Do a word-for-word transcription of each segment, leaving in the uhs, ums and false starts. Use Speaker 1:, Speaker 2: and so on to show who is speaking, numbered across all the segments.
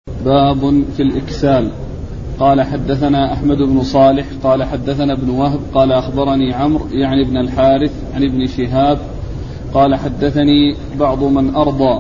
Speaker 1: باب في الإكسال. قال حدثنا أحمد بن صالح قال حدثنا ابن وهب قال أخبرني عمرو يعني ابن الحارث عن ابن شهاب قال حدثني بعض من أرضى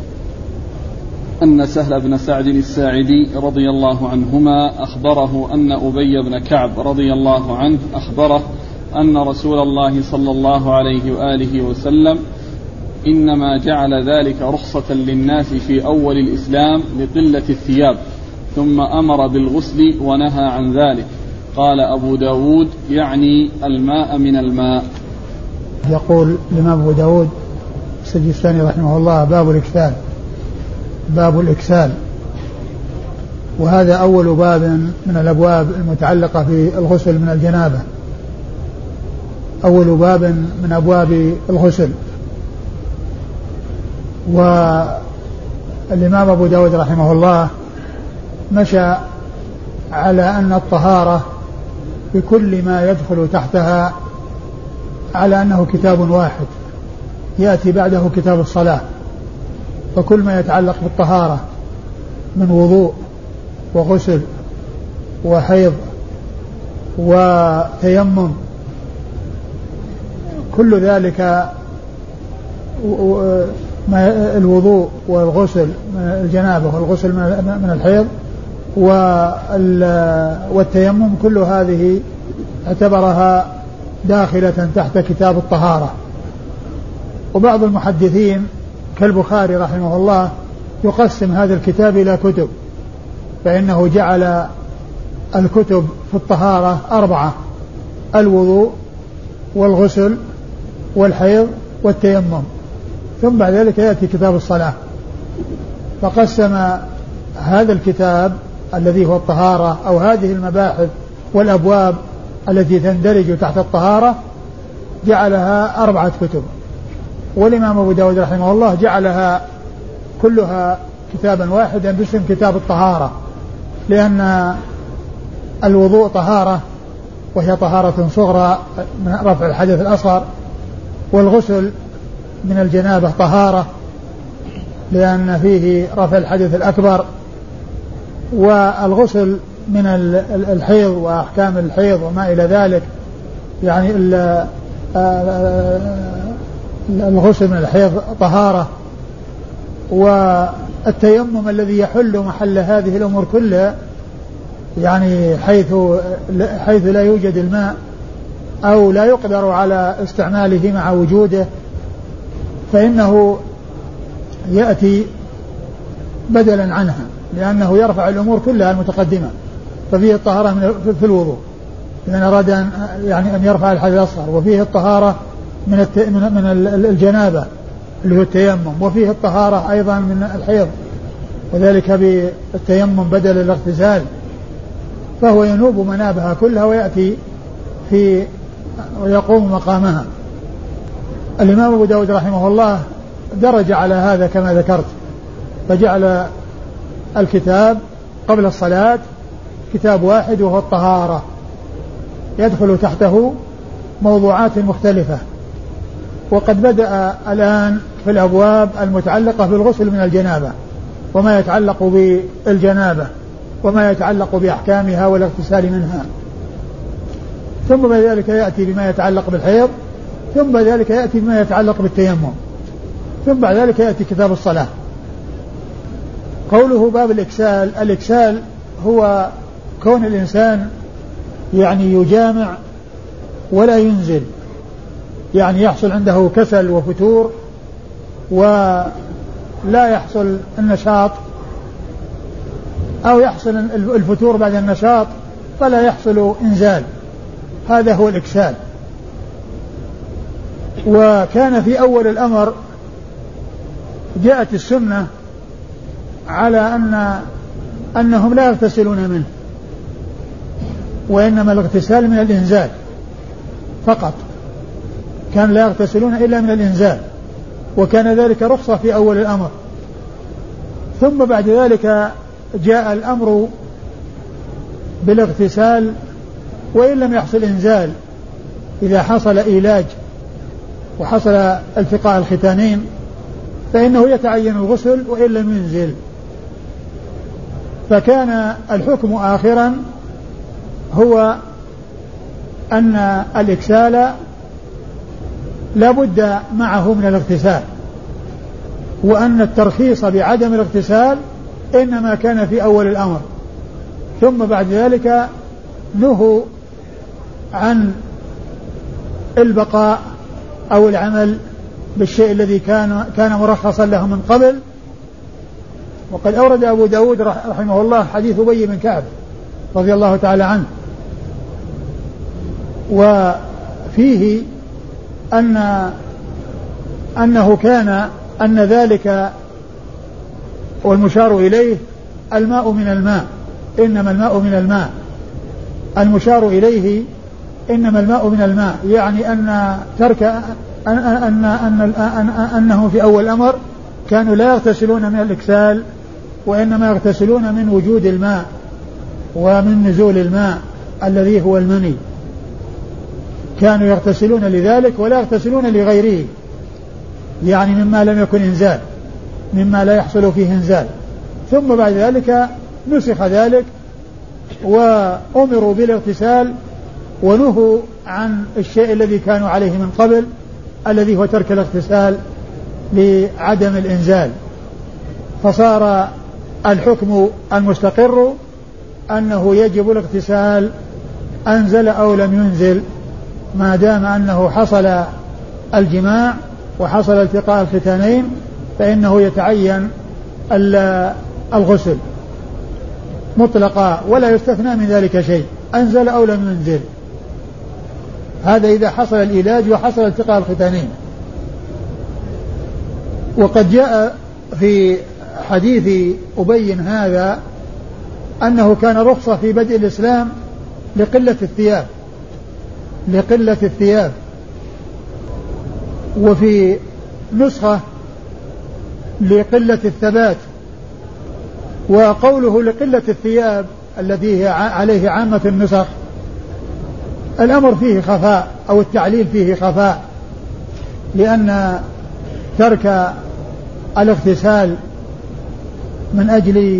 Speaker 1: أن سهل بن سعد الساعدي رضي الله عنهما أخبره أن أبي بن كعب رضي الله عنه أخبره أن رسول الله صلى الله عليه وآله وسلم إنما جعل ذلك رخصة للناس في أول الإسلام لقلة الثياب، ثم أمر بالغسل ونهى عن ذلك. قال أبو داود يعني الماء من الماء.
Speaker 2: يقول الإمام أبو داود السجستاني رحمه الله: باب الإكسال. باب الإكسال، وهذا أول باب من الأبواب المتعلقة بالغسل من الجنابة، أول باب من أبواب الغسل. والإمام أبو داود رحمه الله مشى على أن الطهارة بكل ما يدخل تحتها على أنه كتاب واحد يأتي بعده كتاب الصلاة، فكل ما يتعلق بالطهارة من وضوء وغسل وحيض وتيمم كل ذلك، الوضوء والغسل من الجنابة والغسل من الحيض والتيمم كل هذه اعتبرها داخلة تحت كتاب الطهارة. وبعض المحدثين كالبخاري رحمه الله يقسم هذا الكتاب إلى كتب، فإنه جعل الكتب في الطهارة أربعة: الوضوء والغسل والحيض والتيمم، ثم بعد ذلك يأتي كتاب الصلاة. فقسم هذا الكتاب الذي هو الطهارة أو هذه المباحث والأبواب التي تندرج تحت الطهارة جعلها أربعة كتب. والإمام أبو داود رحمه الله جعلها كلها كتابا واحدا باسم كتاب الطهارة، لأن الوضوء طهارة وهي طهارة صغرى من رفع الحدث الأصغر، والغسل من الجنابة طهارة لأن فيه رفع الحدث الأكبر، والغسل من الحيض وأحكام الحيض وما إلى ذلك، يعني الغسل من الحيض طهارة، والتيمم الذي يحل محل هذه الأمور كلها، يعني حيث حيث لا يوجد الماء أو لا يقدر على استعماله مع وجوده، فإنه يأتي بدلا عنها، لأنه يرفع الأمور كلها المتقدمة. ففيه الطهارة في الوضوء إذا أراد أن يعني أن يرفع الحدث الأصغر، وفيه الطهارة من من الجنابة اللي هو التيمم، وفيه الطهارة أيضا من الحيض وذلك بالتيمم بدل الاغتسال، فهو ينوب منابها كلها ويأتي في ويقوم مقامها. الإمام أبو داود رحمه الله درج على هذا كما ذكرت، فجعل الكتاب قبل الصلاة كتاب واحد وهو الطهارة، يدخل تحته موضوعات مختلفة. وقد بدأ الآن في الأبواب المتعلقة بالغسل من الجنابة وما يتعلق بالجنابة وما يتعلق بأحكامها والاغتسال منها، ثم بعد ذلك يأتي بما يتعلق بالحيض، ثم بعد ذلك يأتي بما يتعلق بالتيمم، ثم بعد ذلك يأتي كتاب الصلاة. قوله باب الإكسال، الإكسال هو كون الإنسان يعني يجامع ولا ينزل، يعني يحصل عنده كسل وفتور ولا يحصل النشاط، أو يحصل الفتور بعد النشاط فلا يحصل إنزال، هذا هو الإكسال. وكان في أول الأمر جاءت السنة على أن أنهم لا يغتسلون منه، وإنما الاغتسال من الإنزال فقط، كان لا يغتسلون إلا من الإنزال، وكان ذلك رخصة في أول الأمر. ثم بعد ذلك جاء الأمر بالاغتسال وإن لم يحصل إنزال، إذا حصل إيلاج وحصل التقاء الختانين فإنه يتعين الغسل وإن لم ينزل. فكان الحكم آخرا هو أن الإكسال لا بد معه من الاغتسال، وأن الترخيص بعدم الاغتسال إنما كان في أول الأمر، ثم بعد ذلك نهوا عن البقاء أو العمل بالشيء الذي كان كان مرخصا له من قبل. وقد أورد أبو داود رحمه الله حديث أبي بن كعب رضي الله تعالى عنه، وفيه أن أنه كان أن ذلك والمشار إليه الماء من الماء، إنما الماء من الماء، المشار إليه إنما الماء من الماء، يعني أن ترك أن أن أن أن أنه في أول الأمر كانوا لا يغتسلون من الإكسال، وإنما يغتسلون من وجود الماء ومن نزول الماء الذي هو المني، كانوا يغتسلون لذلك ولا يغتسلون لغيره، يعني مما لم يكن إنزال، مما لا يحصل فيه إنزال. ثم بعد ذلك نسخ ذلك وأمروا بالاغتسال ونهوا عن الشيء الذي كانوا عليه من قبل الذي هو ترك الاغتسال لعدم الإنزال، فصار الحكم المستقر أنه يجب الاغتسال أنزل أو لم ينزل، ما دام أنه حصل الجماع وحصل التقاء الختانين فإنه يتعين الغسل مطلقا ولا يستثنى من ذلك شيء، أنزل أو لم ينزل. هذا إذا حصل العلاج وحصل التقاء الختانين. وقد جاء في حديث أبي هذا أنه كان رخصة في بدء الإسلام لقلة الثياب لقلة الثياب وفي نسخة لقلة الثبات. وقوله لقلة الثياب الذي هي عليه عامة النسخ الأمر فيه خفاء أو التعليل فيه خفاء، لأن ترك الاغتسال من أجل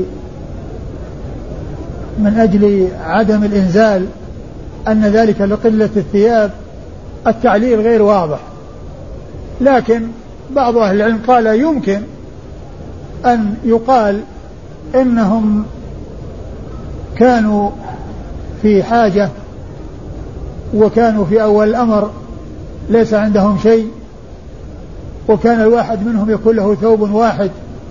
Speaker 2: من أجل عدم الإنزال أن ذلك لقلة الثياب، التعليل غير واضح. لكن بعض أهل العلم قال يمكن أن يقال إنهم كانوا في حاجة وكانوا في أول الأمر ليس عندهم شيء، وكان الواحد منهم يكون له ثوب واحد،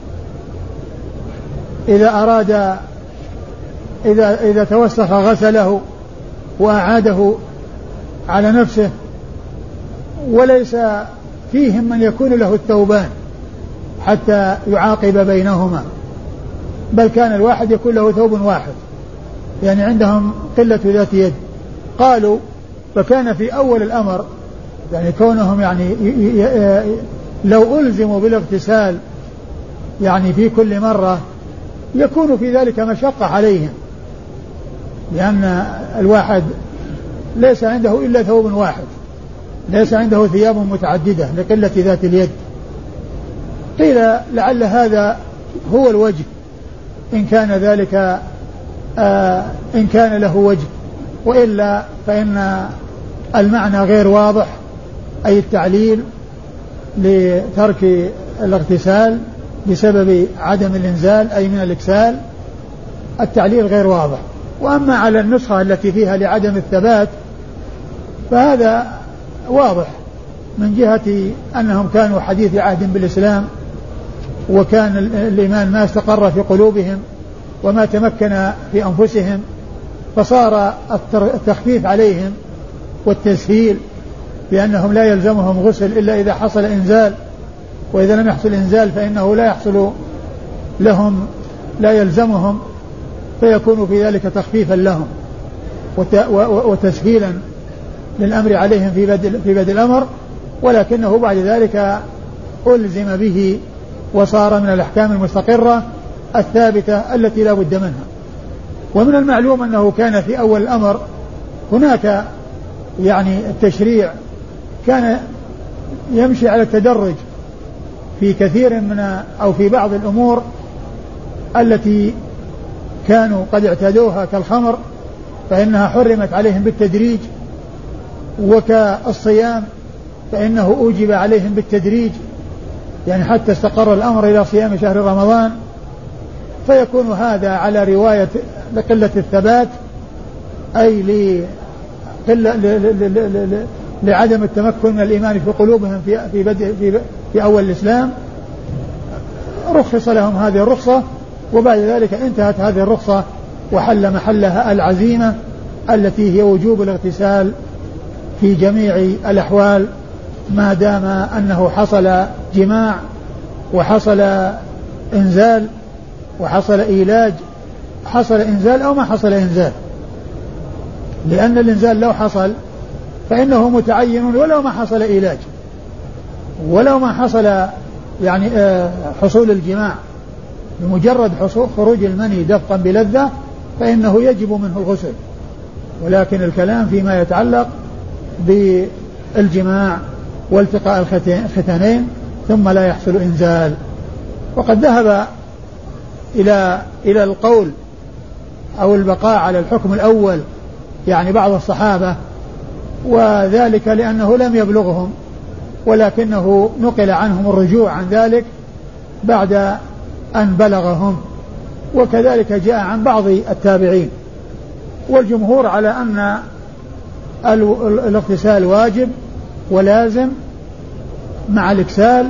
Speaker 2: إذا أراد إذا, إذا توسخ غسله وأعاده على نفسه، وليس فيهم من يكون له الثوبان حتى يعاقب بينهما، بل كان الواحد يكون له ثوب واحد، يعني عندهم قلة ذات يد. قالوا فكان في أول الأمر يعني كونهم يعني لو ألزموا بالاغتسال يعني في كل مرة يكون في ذلك مشقة عليهم، لأن الواحد ليس عنده إلا ثوب واحد، ليس عنده ثياب متعددة لقلة ذات اليد. قيل لعل هذا هو الوجه، إن كان ذلك آه إن كان له وجه، وإلا فإن المعنى غير واضح، أي التعليل لترك الاغتسال بسبب عدم الإنزال أي من الإكسال، التعليل غير واضح. وأما على النسخة التي فيها لعدم الثبات فهذا واضح من جهة أنهم كانوا حديث عهد بالإسلام، وكان الإيمان ما استقر في قلوبهم وما تمكن في أنفسهم، فصار التخفيف عليهم والتسهيل بأنهم لا يلزمهم غسل إلا إذا حصل إنزال، وإذا لم يحصل إنزال فإنه لا يحصل لهم لا يلزمهم، فيكون في ذلك تخفيفا لهم وتسهيلا للأمر عليهم في بدء في بدء الأمر، ولكنه بعد ذلك ألزم به وصار من الأحكام المستقرة الثابتة التي لا بد منها. ومن المعلوم أنه كان في أول الأمر هناك يعني التشريع كان يمشي على التدرج في كثير من أو في بعض الأمور التي كانوا قد اعتادوها كالخمر فإنها حرمت عليهم بالتدريج، وكالصيام فإنه أوجب عليهم بالتدريج، يعني حتى استقر الأمر إلى صيام شهر رمضان، فيكون هذا على رواية لقلة الثبات، أي لعدم التمكن من الإيمان في قلوبهم في في بدء في, في أول الإسلام. رخص لهم هذه الرخصة، وبعد ذلك انتهت هذه الرخصة وحل محلها العزيمة التي هي وجوب الاغتسال في جميع الأحوال ما دام أنه حصل جماع وحصل إنزال وحصل إيلاج، حصل إنزال أو ما حصل إنزال، لأن الإنزال لو حصل فإنه متعين ولو ما حصل إيلاج، ولو ما حصل يعني حصول الجماع، بمجرد حصول خروج المني دفقا بلذة فإنه يجب منه الغسل. ولكن الكلام فيما يتعلق بالجماع والتقاء الختانين ثم لا يحصل إنزال. وقد ذهب إلى إلى القول أو البقاء على الحكم الأول يعني بعض الصحابة، وذلك لأنه لم يبلغهم، ولكنه نقل عنهم الرجوع عن ذلك بعد أن بلغهم، وكذلك جاء عن بعض التابعين. والجمهور على أن الاغتسال واجب ولازم مع الإكسال،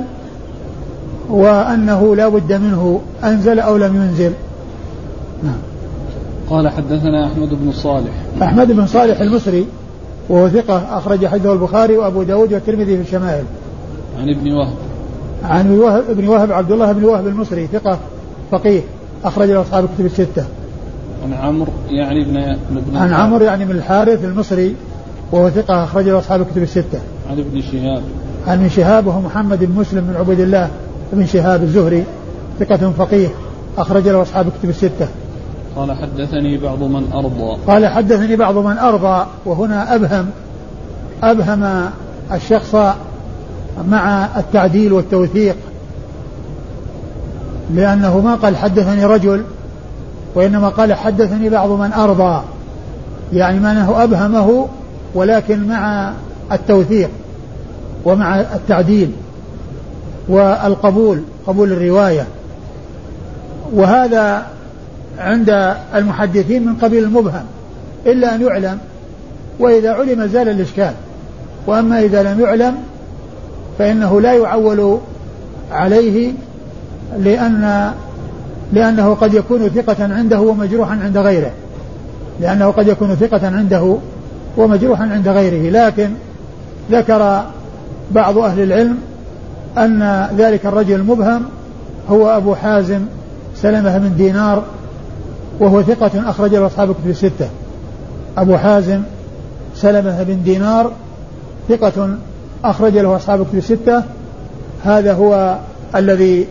Speaker 2: وأنه لا بد منه أنزل أو لم ينزل.
Speaker 1: نعم. قال حدثنا أحمد بن صالح.
Speaker 2: أحمد بن صالح المصري وهو ثقة أخرج حديثه البخاري وأبو داود والترمذي في الشمائل.
Speaker 1: عن ابن وهب.
Speaker 2: عن وهب ابن وهب عبد الله بن وهب المصري ثقة فقيه أخرج له أصحاب الكتب الستة.
Speaker 1: عن عمرو يعني ابن ابن
Speaker 2: عن عمرو يعني من الحارث المصري وهو ثقة أخرج له أصحاب الكتب الستة.
Speaker 1: عن ابن شهاب.
Speaker 2: عن ابن شهاب وهو محمد بن مسلم بن عبيد الله بن شهاب الزهري ثقة فقيه أخرج له أصحاب الكتب الستة.
Speaker 1: قال حدثني بعض من أرضى.
Speaker 2: قال حدثني بعض من أرضى، وهنا أبهم أبهم الشخص مع التعديل والتوثيق، لأنه ما قال حدثني رجل، وإنما قال حدثني بعض من أرضى، يعني ما أنه أبهمه ولكن مع التوثيق ومع التعديل والقبول، قبول الرواية. وهذا عند المحدثين من قبيل المبهم إلا أن يعلم، وإذا علم زال الإشكال، وأما إذا لم يعلم فإنه لا يعول عليه، لأن لأنه قد يكون ثقة عنده ومجروحا عند غيره لأنه قد يكون ثقة عنده ومجروحا عند غيره. لكن ذكر بعض أهل العلم أن ذلك الرجل المبهم هو أبو حازم سلمة بن دينار، وهو ثقة أخرج له أصحاب الكتب الستة. أبو حازم سلمة بن دينار ثقة أخرج له أصحاب الكتب الستة. هذا هو الذي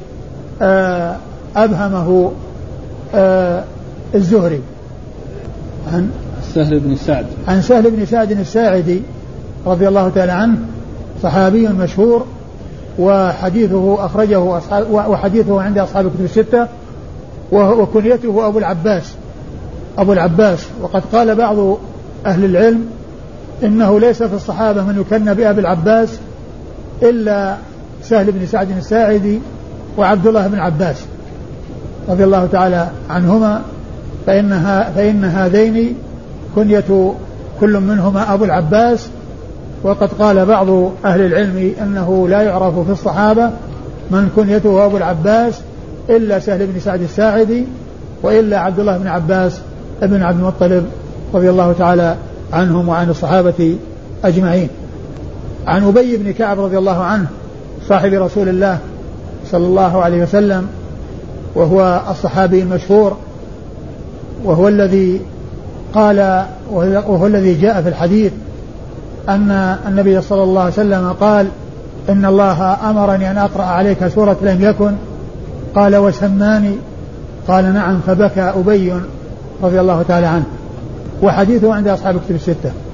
Speaker 2: أبهمه الزهري. عن
Speaker 1: سهل بن سعد
Speaker 2: عن سهل بن سعد الساعدي رضي الله تعالى عنه، صحابي مشهور، وحديثه أخرجه أصحاب وحديثه عند أصحاب الكتب الستة، وكنيته أبو العباس أبو العباس وقد قال بعض أهل العلم إنه ليس في الصحابة من يكنى بأبي العباس إلا سهل بن سعد الساعدي وعبد الله بن عباس رضي الله تعالى عنهما، فإنها فإن هذين كنية كل منهما أبو العباس. وقد قال بعض أهل العلم أنه لا يعرف في الصحابة من كنيته أبو العباس إلا سهل بن سعد الساعدي، وإلا عبد الله بن عباس ابن عبد المطلب رضي الله تعالى عنهم وعن الصحابة أجمعين. عن أبي بن كعب رضي الله عنه صاحب رسول الله صلى الله عليه وسلم، وهو الصحابي المشهور، وهو الذي قال وهو الذي جاء في الحديث أن النبي صلى الله عليه وسلم قال: إن الله أمرني أن أقرأ عليك سورة لم يكن. قال: وسماني؟ قال: نعم. فبكى أبي رضي الله تعالى عنه. وحديثه عند أصحاب الكتب الستة.